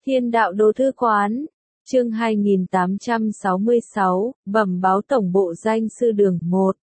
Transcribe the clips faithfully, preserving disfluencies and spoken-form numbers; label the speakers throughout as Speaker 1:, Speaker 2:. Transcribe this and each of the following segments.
Speaker 1: Thiên đạo đô thư quán, chương hai nghìn tám trăm sáu mươi sáu, bẩm báo tổng bộ danh sư đường một.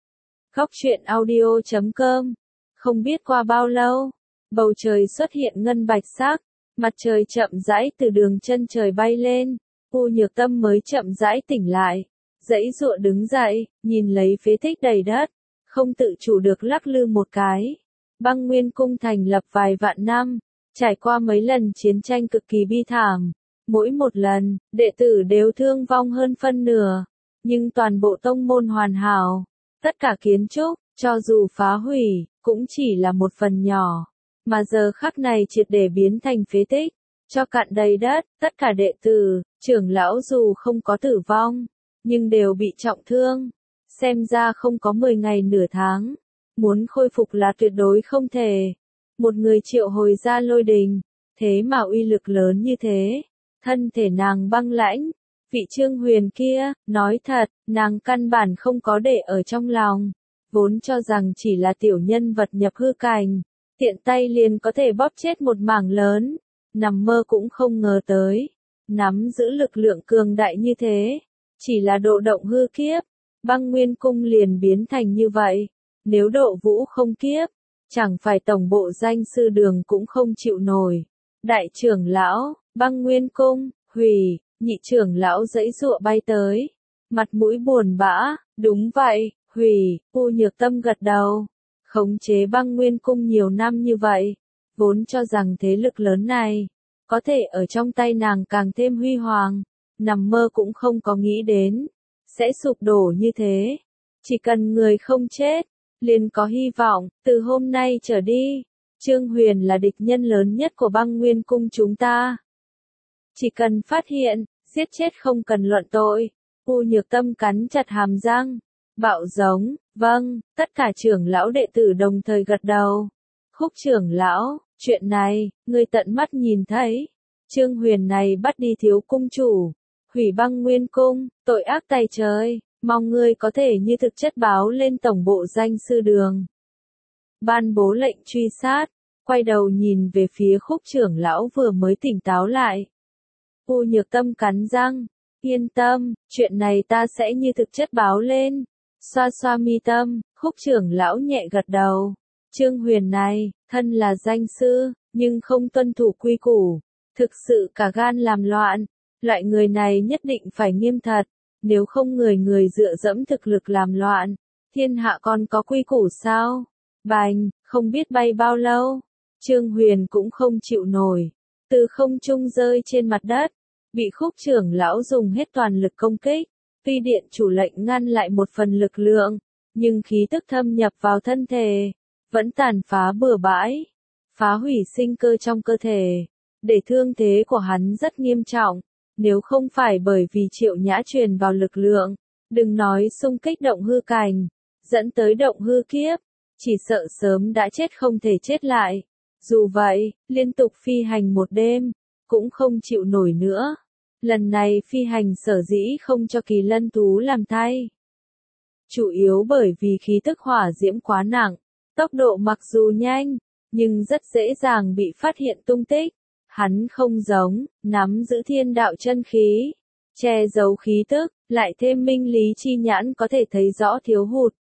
Speaker 1: Góc truyện audio chấm com. Không biết qua bao lâu, bầu trời xuất hiện ngân bạch sắc, mặt trời chậm rãi từ đường chân trời bay lên, U Nhược Tâm mới chậm rãi tỉnh lại, giãy giụa đứng dậy, nhìn lấy phế tích đầy đất, không tự chủ được lắc lư một cái. Băng Nguyên Cung thành lập vài vạn năm, trải qua mấy lần chiến tranh cực kỳ bi thảm, mỗi một lần, đệ tử đều thương vong hơn phân nửa, nhưng toàn bộ tông môn hoàn hảo, tất cả kiến trúc, cho dù phá hủy, cũng chỉ là một phần nhỏ, mà giờ khắc này triệt để biến thành phế tích, cho cạn đầy đất, tất cả đệ tử, trưởng lão dù không có tử vong, nhưng đều bị trọng thương, xem ra không có mười ngày nửa tháng, muốn khôi phục là tuyệt đối không thể. Một người triệu hồi ra lôi đình, thế mà uy lực lớn như thế, thân thể nàng băng lãnh, vị Trương Huyền kia, nói thật, nàng căn bản không có để ở trong lòng, vốn cho rằng chỉ là tiểu nhân vật nhập hư cảnh, tiện tay liền có thể bóp chết một mảng lớn, nằm mơ cũng không ngờ tới, nắm giữ lực lượng cường đại như thế, chỉ là độ động hư kiếp, Băng Nguyên Cung liền biến thành như vậy, nếu độ vũ không kiếp, chẳng phải tổng bộ danh sư đường cũng không chịu nổi. Đại trưởng lão, Băng Nguyên Cung, hủy, nhị trưởng lão giãy giụa bay tới, mặt mũi buồn bã, đúng vậy, hủy, U Nhược Tâm gật đầu, khống chế Băng Nguyên Cung nhiều năm như vậy, vốn cho rằng thế lực lớn này, có thể ở trong tay nàng càng thêm huy hoàng, nằm mơ cũng không có nghĩ đến, sẽ sụp đổ như thế, chỉ cần người không chết, liền có hy vọng, từ hôm nay trở đi, Trương Huyền là địch nhân lớn nhất của Băng Nguyên Cung chúng ta. Chỉ cần phát hiện, giết chết không cần luận tội, U Nhược Tâm cắn chặt hàm răng, bạo giống, vâng, tất cả trưởng lão đệ tử đồng thời gật đầu. Khúc trưởng lão, chuyện này, ngươi tận mắt nhìn thấy, Trương Huyền này bắt đi thiếu cung chủ, hủy Băng Nguyên Cung, tội ác tày trời. Mong ngươi có thể như thực chất báo lên tổng bộ danh sư đường. Ban bố lệnh truy sát, quay đầu nhìn về phía Khúc trưởng lão vừa mới tỉnh táo lại. U Nhược Tâm cắn răng, yên tâm, chuyện này ta sẽ như thực chất báo lên. Xoa xoa mi tâm, Khúc trưởng lão nhẹ gật đầu. Trương Huyền này, thân là danh sư, nhưng không tuân thủ quy củ, thực sự cả gan làm loạn. Loại người này nhất định phải nghiêm thật. Nếu không người người dựa dẫm thực lực làm loạn, thiên hạ còn có quy củ sao? Bành, không biết bay bao lâu, Trương Huyền cũng không chịu nổi, từ không trung rơi trên mặt đất, bị Khúc trưởng lão dùng hết toàn lực công kích, tuy điện chủ lệnh ngăn lại một phần lực lượng, nhưng khí tức thâm nhập vào thân thể, vẫn tàn phá bừa bãi, phá hủy sinh cơ trong cơ thể, để thương thế của hắn rất nghiêm trọng. Nếu không phải bởi vì Triệu Nhã truyền vào lực lượng, đừng nói xung kích động hư cảnh, dẫn tới động hư kiếp, chỉ sợ sớm đã chết không thể chết lại. Dù vậy, liên tục phi hành một đêm, cũng không chịu nổi nữa. Lần này phi hành sở dĩ không cho Kỳ Lân Thú làm thay. Chủ yếu bởi vì khí tức hỏa diễm quá nặng, tốc độ mặc dù nhanh, nhưng rất dễ dàng bị phát hiện tung tích. Hắn không giống, nắm giữ thiên đạo chân khí, che giấu khí tức, lại thêm minh lý chi nhãn có thể thấy rõ thiếu hụt.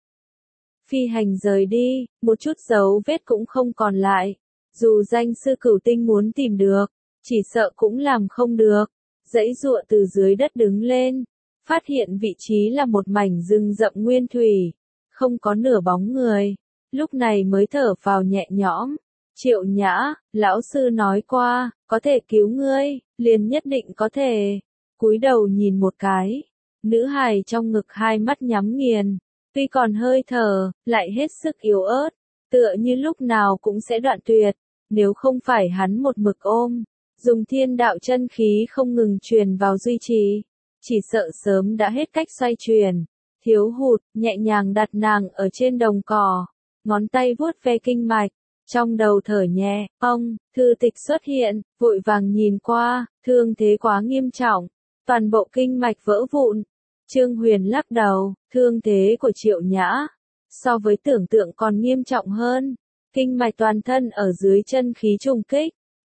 Speaker 1: Phi hành rời đi, một chút dấu vết cũng không còn lại, dù danh sư Cửu Tinh muốn tìm được, chỉ sợ cũng làm không được, giãy giụa từ dưới đất đứng lên, phát hiện vị trí là một mảnh rừng rậm nguyên thủy, không có nửa bóng người, lúc này mới thở phào nhẹ nhõm. Triệu Nhã, lão sư nói qua, có thể cứu ngươi, liền nhất định có thể. Cúi đầu nhìn một cái, nữ hài trong ngực hai mắt nhắm nghiền, tuy còn hơi thở, lại hết sức yếu ớt, tựa như lúc nào cũng sẽ đoạn tuyệt, nếu không phải hắn một mực ôm, dùng thiên đạo chân khí không ngừng truyền vào duy trì, chỉ sợ sớm đã hết cách xoay truyền. Thiếu hụt, nhẹ nhàng đặt nàng ở trên đồng cỏ, ngón tay vuốt ve kinh mạch. Trong đầu thở nhẹ, ông, thư tịch xuất hiện, vội vàng nhìn qua, thương thế quá nghiêm trọng, toàn bộ kinh mạch vỡ vụn. Trương Huyền lắc đầu, thương thế của Triệu Nhã, so với tưởng tượng còn nghiêm trọng hơn, kinh mạch toàn thân ở dưới chân khí trùng kích,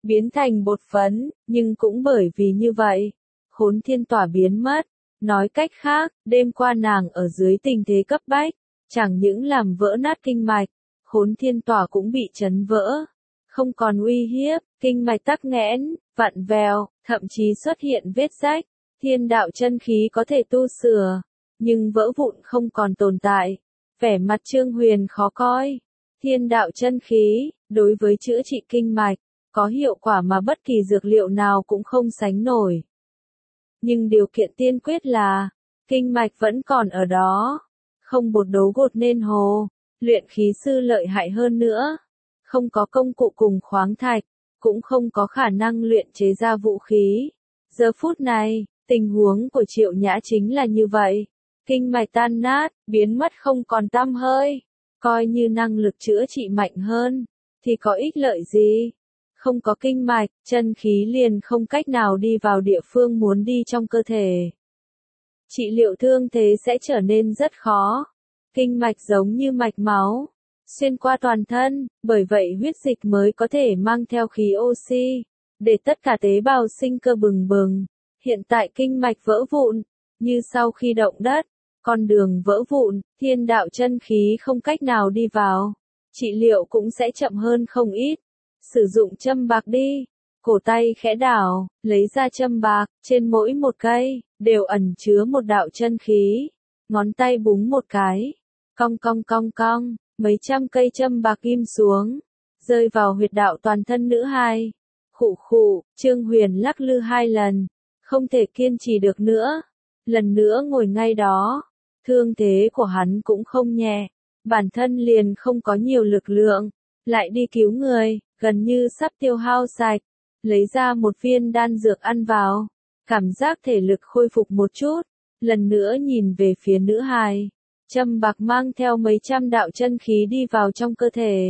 Speaker 1: biến thành bột phấn, nhưng cũng bởi vì như vậy, Khốn Thiên Tỏa biến mất. Nói cách khác, đêm qua nàng ở dưới tình thế cấp bách, chẳng những làm vỡ nát kinh mạch, Khốn Thiên Tỏa cũng bị chấn vỡ, không còn uy hiếp, kinh mạch tắc nghẽn, vặn vẹo, thậm chí xuất hiện vết rách. Thiên đạo chân khí có thể tu sửa, nhưng vỡ vụn không còn tồn tại. Vẻ mặt Trương Huyền khó coi. Thiên đạo chân khí, đối với chữa trị kinh mạch, có hiệu quả mà bất kỳ dược liệu nào cũng không sánh nổi. Nhưng điều kiện tiên quyết là, kinh mạch vẫn còn ở đó. Không bột đấu gột nên hồ, luyện khí sư lợi hại hơn nữa. Không có công cụ cùng khoáng thạch, cũng không có khả năng luyện chế ra vũ khí. Giờ phút này, tình huống của Triệu Nhã chính là như vậy. Kinh mạch tan nát, biến mất không còn tăm hơi. Coi như năng lực chữa trị mạnh hơn, thì có ích lợi gì? Không có kinh mạch, chân khí liền không cách nào đi vào địa phương muốn đi trong cơ thể. Trị liệu thương thế sẽ trở nên rất khó. Kinh mạch giống như mạch máu, xuyên qua toàn thân, bởi vậy huyết dịch mới có thể mang theo khí oxy, để tất cả tế bào sinh cơ bừng bừng. Hiện tại kinh mạch vỡ vụn, như sau khi động đất, con đường vỡ vụn, thiên đạo chân khí không cách nào đi vào. Trị liệu cũng sẽ chậm hơn không ít. Sử dụng châm bạc đi. Cổ tay khẽ đảo, lấy ra châm bạc, trên mỗi một cây, đều ẩn chứa một đạo chân khí. Ngón tay búng một cái, cong cong cong cong, mấy trăm cây châm bạc ghim xuống, rơi vào huyệt đạo toàn thân nữ hài. Khụ khụ, Trương Huyền lắc lư hai lần, không thể kiên trì được nữa. Lần nữa ngồi ngay đó, thương thế của hắn cũng không nhẹ, bản thân liền không có nhiều lực lượng, lại đi cứu người, gần như sắp tiêu hao sạch, lấy ra một viên đan dược ăn vào, cảm giác thể lực khôi phục một chút, lần nữa nhìn về phía nữ hài, châm bạc mang theo mấy trăm đạo chân khí đi vào trong cơ thể.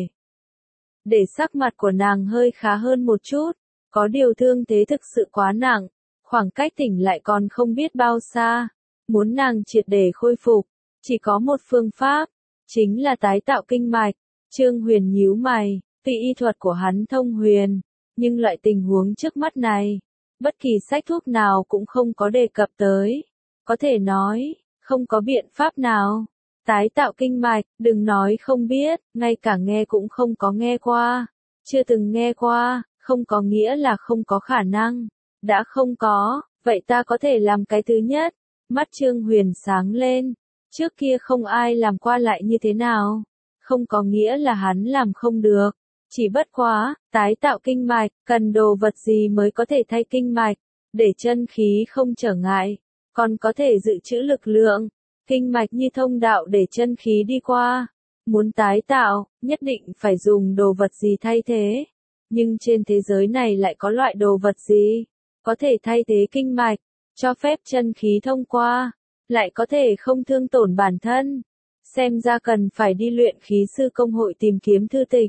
Speaker 1: Để sắc mặt của nàng hơi khá hơn một chút, có điều thương thế thực sự quá nặng, khoảng cách tỉnh lại còn không biết bao xa, muốn nàng triệt để khôi phục, chỉ có một phương pháp, chính là tái tạo kinh mạch. Trương Huyền nhíu mày, tuy y thuật của hắn thông huyền, nhưng loại tình huống trước mắt này, bất kỳ sách thuốc nào cũng không có đề cập tới. Có thể nói, không có biện pháp nào. Tái tạo kinh mạch, đừng nói không biết, ngay cả nghe cũng không có nghe qua. Chưa từng nghe qua, không có nghĩa là không có khả năng. Đã không có, vậy ta có thể làm cái thứ nhất. Mắt Trương Huyền sáng lên. Trước kia không ai làm qua lại như thế nào. Không có nghĩa là hắn làm không được. Chỉ bất quá, tái tạo kinh mạch, cần đồ vật gì mới có thể thay kinh mạch, để chân khí không trở ngại, còn có thể dự trữ lực lượng. Kinh mạch như thông đạo để chân khí đi qua. Muốn tái tạo, nhất định phải dùng đồ vật gì thay thế. Nhưng trên thế giới này lại có loại đồ vật gì có thể thay thế kinh mạch, cho phép chân khí thông qua, lại có thể không thương tổn bản thân. Xem ra cần phải đi luyện khí sư công hội tìm kiếm thư tịch.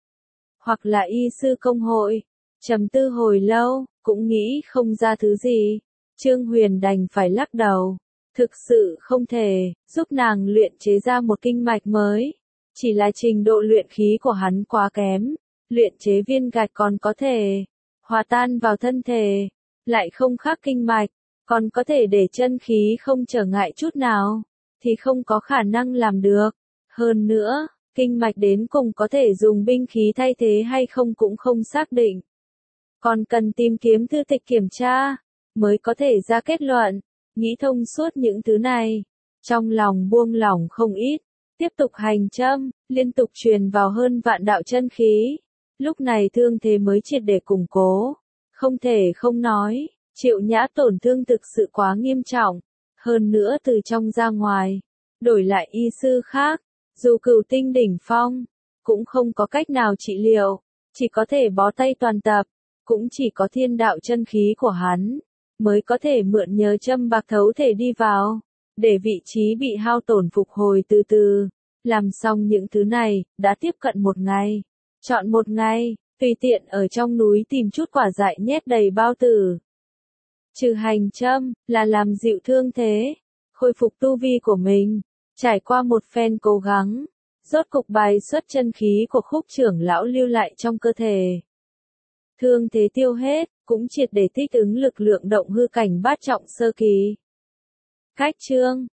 Speaker 1: Hoặc là y sư công hội. Trầm tư hồi lâu, cũng nghĩ không ra thứ gì. Trương Huyền đành phải lắc đầu. Thực sự không thể, giúp nàng luyện chế ra một kinh mạch mới. Chỉ là trình độ luyện khí của hắn quá kém. Luyện chế viên gạch còn có thể hòa tan vào thân thể, lại không khác kinh mạch, còn có thể để chân khí không trở ngại chút nào, thì không có khả năng làm được. Hơn nữa, kinh mạch đến cùng có thể dùng binh khí thay thế hay không cũng không xác định. Còn cần tìm kiếm thư tịch kiểm tra, mới có thể ra kết luận. Nghĩ thông suốt những thứ này, trong lòng buông lỏng không ít, tiếp tục hành châm, liên tục truyền vào hơn vạn đạo chân khí. Lúc này thương thế mới triệt để củng cố. Không thể không nói, Triệu Nhã tổn thương thực sự quá nghiêm trọng. Hơn nữa từ trong ra ngoài, đổi lại y sư khác, dù cửu tinh đỉnh phong, cũng không có cách nào trị liệu, chỉ có thể bó tay toàn tập, cũng chỉ có thiên đạo chân khí của hắn, mới có thể mượn nhờ châm bạc thấu thể đi vào, để vị trí bị hao tổn phục hồi từ từ. Làm xong những thứ này, đã tiếp cận một ngày. Chọn một ngày, tùy tiện ở trong núi tìm chút quả dại nhét đầy bao tử. Trừ hành châm, là làm dịu thương thế, khôi phục tu vi của mình. Trải qua một phen cố gắng, rốt cục bài xuất chân khí của Khúc trưởng lão lưu lại trong cơ thể. Thương thế tiêu hết, cũng triệt để thích ứng lực lượng động hư cảnh bát trọng sơ kỳ. Khách chương